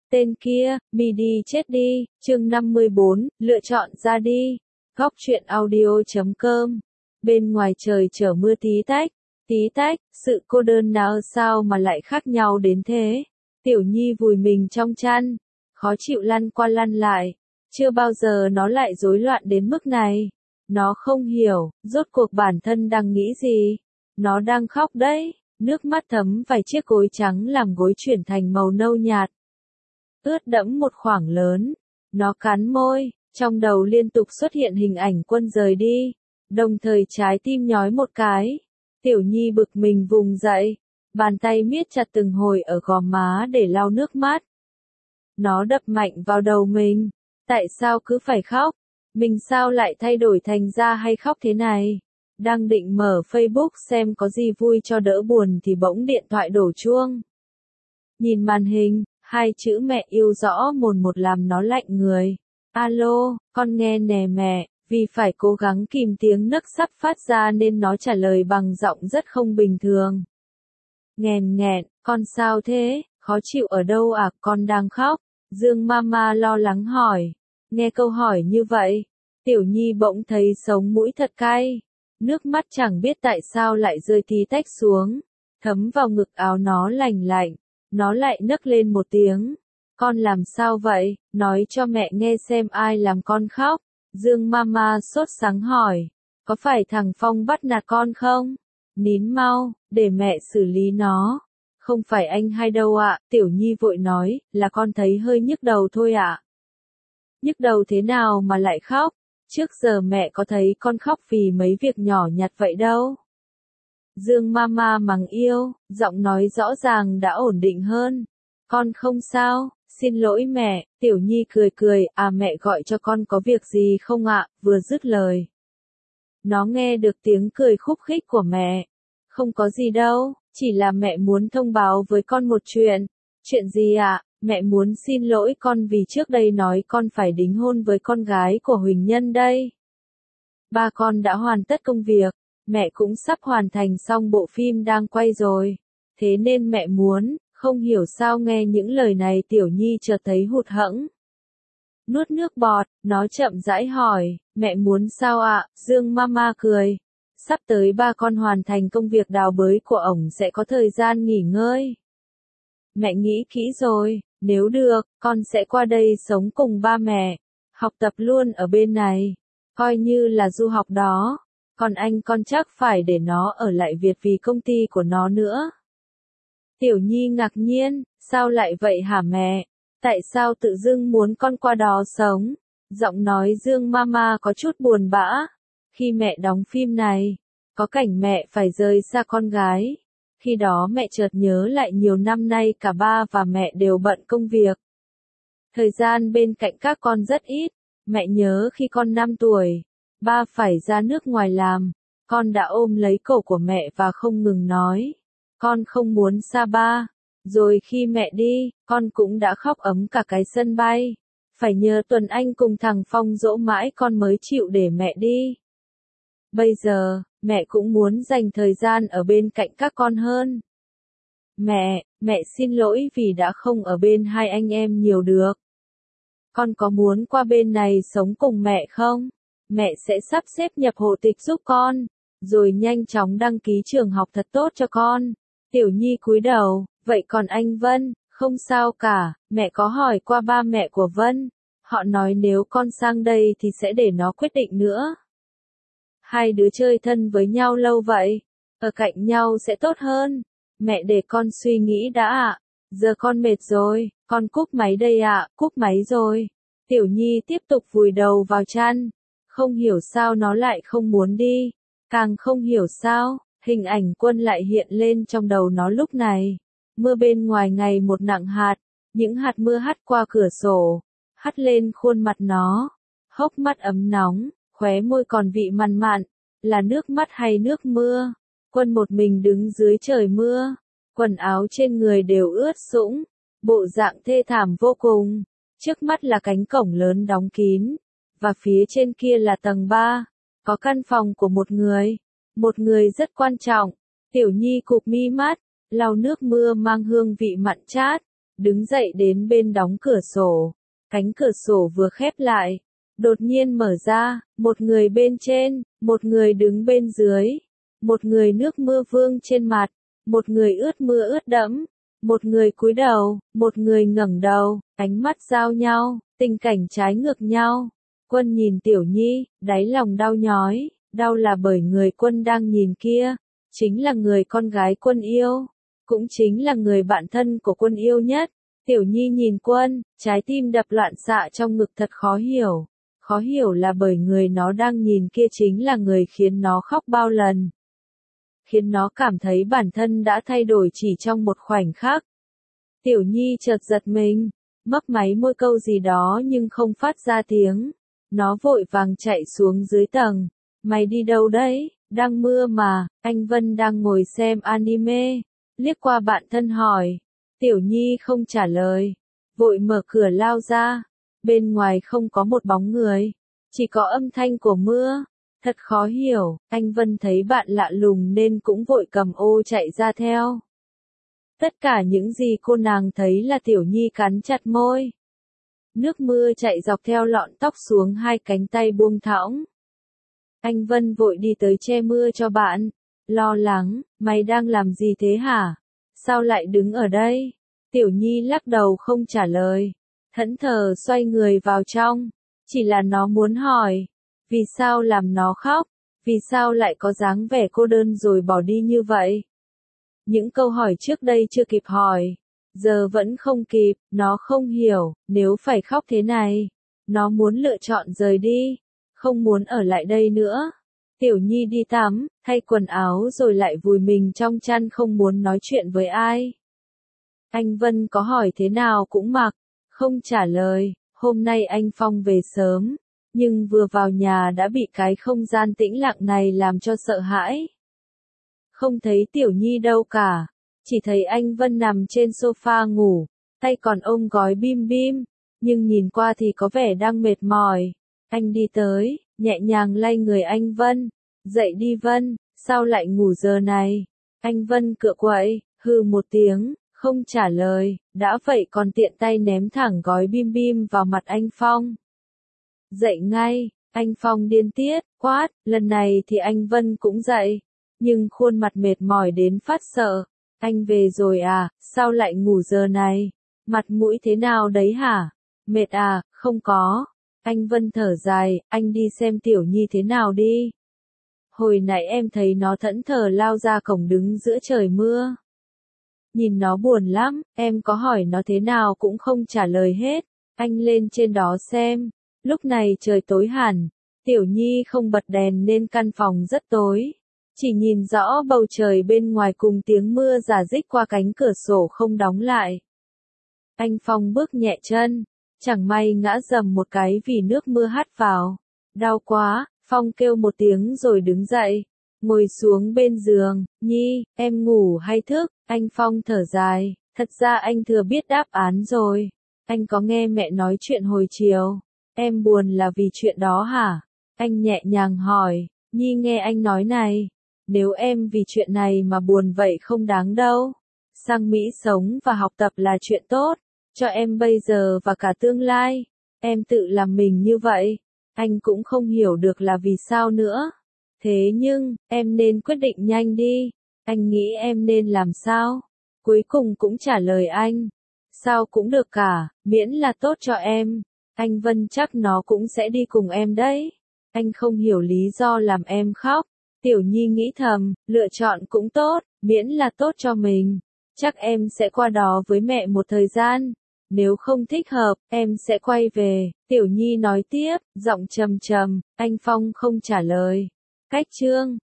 Tên kia, mi đi chết đi, chương 54, lựa chọn ra đi. Góc truyện audio.com. Bên ngoài trời chở mưa tí tách, sự cô đơn nào sao mà lại khác nhau đến thế. Tiểu Nhi vùi mình trong chăn, khó chịu lăn qua lăn lại. Chưa bao giờ nó lại rối loạn đến mức này. Nó không hiểu, rốt cuộc bản thân đang nghĩ gì. Nó đang khóc đấy, nước mắt thấm vài chiếc gối trắng làm gối chuyển thành màu nâu nhạt. Ướt đẫm một khoảng lớn. Nó cắn môi, trong đầu liên tục xuất hiện hình ảnh Quân rời đi. Đồng thời trái tim nhói một cái. Tiểu Nhi bực mình vùng dậy. Bàn tay miết chặt từng hồi ở gò má để lau nước mắt. Nó đập mạnh vào đầu mình. Tại sao cứ phải khóc? Mình sao lại thay đổi thành ra hay khóc thế này? Đang định mở Facebook xem có gì vui cho đỡ buồn thì bỗng điện thoại đổ chuông. Nhìn màn hình, hai chữ mẹ yêu rõ mồn một làm nó lạnh người. Alo, con nghe nè mẹ, vì phải cố gắng kìm tiếng nấc sắp phát ra nên nó trả lời bằng giọng rất không bình thường. Nghèn nghẹn, con sao thế, khó chịu ở đâu à, con đang khóc. Dương Mama lo lắng hỏi. Nghe câu hỏi như vậy, Tiểu Nhi bỗng thấy sống mũi thật cay. Nước mắt chẳng biết tại sao lại rơi tí tách xuống, thấm vào ngực áo nó lành lạnh. Nó lại nấc lên một tiếng. Con làm sao vậy, nói cho mẹ nghe xem ai làm con khóc. Dương Mama sốt sắng hỏi. Có phải thằng Phong bắt nạt con không? Nín mau, để mẹ xử lý nó. Không phải anh hay đâu ạ, Tiểu Nhi vội nói, là con thấy hơi nhức đầu thôi ạ. Nhức đầu thế nào mà lại khóc? Trước giờ mẹ có thấy con khóc vì mấy việc nhỏ nhặt vậy đâu. Dương Mama mắng yêu, giọng nói rõ ràng đã ổn định hơn. Con không sao, xin lỗi mẹ. Tiểu Nhi cười cười, à mẹ gọi cho con có việc gì không ạ? Vừa dứt lời, nó nghe được tiếng cười khúc khích của mẹ. Không có gì đâu, chỉ là mẹ muốn thông báo với con một chuyện. Chuyện gì ạ? Mẹ muốn xin lỗi con vì trước đây nói con phải đính hôn với con gái của Huỳnh Nhân đây. Ba con đã hoàn tất công việc, mẹ cũng sắp hoàn thành xong bộ phim đang quay rồi. Thế nên mẹ muốn, không hiểu sao nghe những lời này Tiểu Nhi chợt thấy hụt hẫng. Nuốt nước bọt, nó chậm rãi hỏi, mẹ muốn sao ạ? Dương Mama cười. Sắp tới ba con hoàn thành công việc đào bới của ổng sẽ có thời gian nghỉ ngơi. Mẹ nghĩ kỹ rồi, nếu được, con sẽ qua đây sống cùng ba mẹ. Học tập luôn ở bên này. Coi như là du học đó. Còn anh con chắc phải để nó ở lại Việt vì công ty của nó nữa. Tiểu Nhi ngạc nhiên, sao lại vậy hả mẹ? Tại sao tự dưng muốn con qua đó sống? Giọng nói Dương Mama có chút buồn bã. Khi mẹ đóng phim này, có cảnh mẹ phải rời xa con gái. Khi đó mẹ chợt nhớ lại nhiều năm nay cả ba và mẹ đều bận công việc. Thời gian bên cạnh các con rất ít. Mẹ nhớ khi con 5 tuổi, ba phải ra nước ngoài làm. Con đã ôm lấy cổ của mẹ và không ngừng nói. Con không muốn xa ba. Rồi khi mẹ đi, con cũng đã khóc ấm cả cái sân bay. Phải nhờ Tuấn Anh cùng thằng Phong dỗ mãi con mới chịu để mẹ đi. Bây giờ, mẹ cũng muốn dành thời gian ở bên cạnh các con hơn. Mẹ xin lỗi vì đã không ở bên hai anh em nhiều được. Con có muốn qua bên này sống cùng mẹ không? Mẹ sẽ sắp xếp nhập hộ tịch giúp con, rồi nhanh chóng đăng ký trường học thật tốt cho con. Tiểu Nhi cúi đầu, vậy còn anh Vân, không sao cả, mẹ có hỏi qua ba mẹ của Vân. Họ nói nếu con sang đây thì sẽ để nó quyết định nữa. Hai đứa chơi thân với nhau lâu vậy, ở cạnh nhau sẽ tốt hơn. Mẹ để con suy nghĩ đã ạ. Giờ con mệt rồi, con cúp máy đây ạ, cúp máy rồi. Tiểu Nhi tiếp tục vùi đầu vào chăn. Không hiểu sao nó lại không muốn đi. Càng không hiểu sao, hình ảnh Quân lại hiện lên trong đầu nó lúc này. Mưa bên ngoài ngày một nặng hạt, những hạt mưa hắt qua cửa sổ, hắt lên khuôn mặt nó. Hốc mắt ấm nóng, khóe môi còn vị mặn mặn, là nước mắt hay nước mưa. Quân một mình đứng dưới trời mưa, quần áo trên người đều ướt sũng, bộ dạng thê thảm vô cùng. Trước mắt là cánh cổng lớn đóng kín, và phía trên kia là tầng 3, có căn phòng của một người rất quan trọng. Tiểu Nhi cụp mi mắt, lau nước mưa mang hương vị mặn chát, đứng dậy đến bên đóng cửa sổ. Cánh cửa sổ vừa khép lại, đột nhiên mở ra, một người bên trên, một người đứng bên dưới, một người nước mưa vương trên mặt, một người ướt mưa ướt đẫm, một người cúi đầu, một người ngẩng đầu, ánh mắt giao nhau, tình cảnh trái ngược nhau. Quân nhìn Tiểu Nhi, đáy lòng đau nhói, đau là bởi người Quân đang nhìn kia, chính là người con gái Quân yêu, cũng chính là người bạn thân của Quân yêu nhất. Tiểu Nhi nhìn Quân, trái tim đập loạn xạ trong ngực thật khó hiểu. Khó hiểu là bởi người nó đang nhìn kia chính là người khiến nó khóc bao lần. Khiến nó cảm thấy bản thân đã thay đổi chỉ trong một khoảnh khắc. Tiểu Nhi chợt giật mình, mấp máy môi câu gì đó nhưng không phát ra tiếng. Nó vội vàng chạy xuống dưới tầng. Mày đi đâu đấy? Đang mưa mà. Anh Vân đang ngồi xem anime. Liếc qua bạn thân hỏi. Tiểu Nhi không trả lời. Vội mở cửa lao ra. Bên ngoài không có một bóng người. Chỉ có âm thanh của mưa. Thật khó hiểu. Anh Vân thấy bạn lạ lùng nên cũng vội cầm ô chạy ra theo. Tất cả những gì cô nàng thấy là Tiểu Nhi cắn chặt môi. Nước mưa chạy dọc theo lọn tóc xuống hai cánh tay buông thõng. Anh Vân vội đi tới che mưa cho bạn. Lo lắng, mày đang làm gì thế hả? Sao lại đứng ở đây? Tiểu Nhi lắc đầu không trả lời. Thẫn thờ xoay người vào trong. Chỉ là nó muốn hỏi. Vì sao làm nó khóc? Vì sao lại có dáng vẻ cô đơn rồi bỏ đi như vậy? Những câu hỏi trước đây chưa kịp hỏi. Giờ vẫn không kịp, nó không hiểu, nếu phải khóc thế này. Nó muốn lựa chọn rời đi. Không muốn ở lại đây nữa. Tiểu Nhi đi tắm, thay quần áo rồi lại vùi mình trong chăn không muốn nói chuyện với ai. Anh Vân có hỏi thế nào cũng mặc, không trả lời. Hôm nay anh Phong về sớm, nhưng vừa vào nhà đã bị cái không gian tĩnh lặng này làm cho sợ hãi. Không thấy Tiểu Nhi đâu cả, chỉ thấy anh Vân nằm trên sofa ngủ, tay còn ôm gói bim bim, nhưng nhìn qua thì có vẻ đang mệt mỏi. Anh đi tới, nhẹ nhàng lay người anh Vân. Dậy đi Vân, sao lại ngủ giờ này? Anh Vân cựa quậy, hừ một tiếng, không trả lời, đã vậy còn tiện tay ném thẳng gói bim bim vào mặt anh Phong. Dậy ngay, anh Phong điên tiết, quát, lần này thì anh Vân cũng dậy, nhưng khuôn mặt mệt mỏi đến phát sợ. Anh về rồi à, sao lại ngủ giờ này? Mặt mũi thế nào đấy hả? Mệt à, không có. Anh Vân thở dài, anh đi xem Tiểu Nhi thế nào đi. Hồi nãy em thấy nó thẫn thờ lao ra cổng đứng giữa trời mưa. Nhìn nó buồn lắm, em có hỏi nó thế nào cũng không trả lời hết. Anh lên trên đó xem. Lúc này trời tối hẳn, Tiểu Nhi không bật đèn nên căn phòng rất tối. Chỉ nhìn rõ bầu trời bên ngoài cùng tiếng mưa rả rích qua cánh cửa sổ không đóng lại. Anh Phong bước nhẹ chân, chẳng may ngã dầm một cái vì nước mưa hắt vào. Đau quá, Phong kêu một tiếng rồi đứng dậy, ngồi xuống bên giường. Nhi, em ngủ hay thức? Anh Phong thở dài, thật ra anh thừa biết đáp án rồi. Anh có nghe mẹ nói chuyện hồi chiều. Em buồn là vì chuyện đó hả? Anh nhẹ nhàng hỏi. Nhi nghe anh nói này, nếu em vì chuyện này mà buồn vậy không đáng đâu. Sang Mỹ sống và học tập là chuyện tốt, cho em bây giờ và cả tương lai. Em tự làm mình như vậy, anh cũng không hiểu được là vì sao nữa. Thế nhưng, em nên quyết định nhanh đi. Anh nghĩ em nên làm sao? Cuối cùng cũng trả lời anh. Sao cũng được cả, miễn là tốt cho em. Anh Vân chắc nó cũng sẽ đi cùng em đấy. Anh không hiểu lý do làm em khóc. Tiểu Nhi nghĩ thầm, lựa chọn cũng tốt, miễn là tốt cho mình. Chắc em sẽ qua đó với mẹ một thời gian. Nếu không thích hợp, em sẽ quay về. Tiểu Nhi nói tiếp, giọng trầm trầm. Anh Phong không trả lời. Cách chương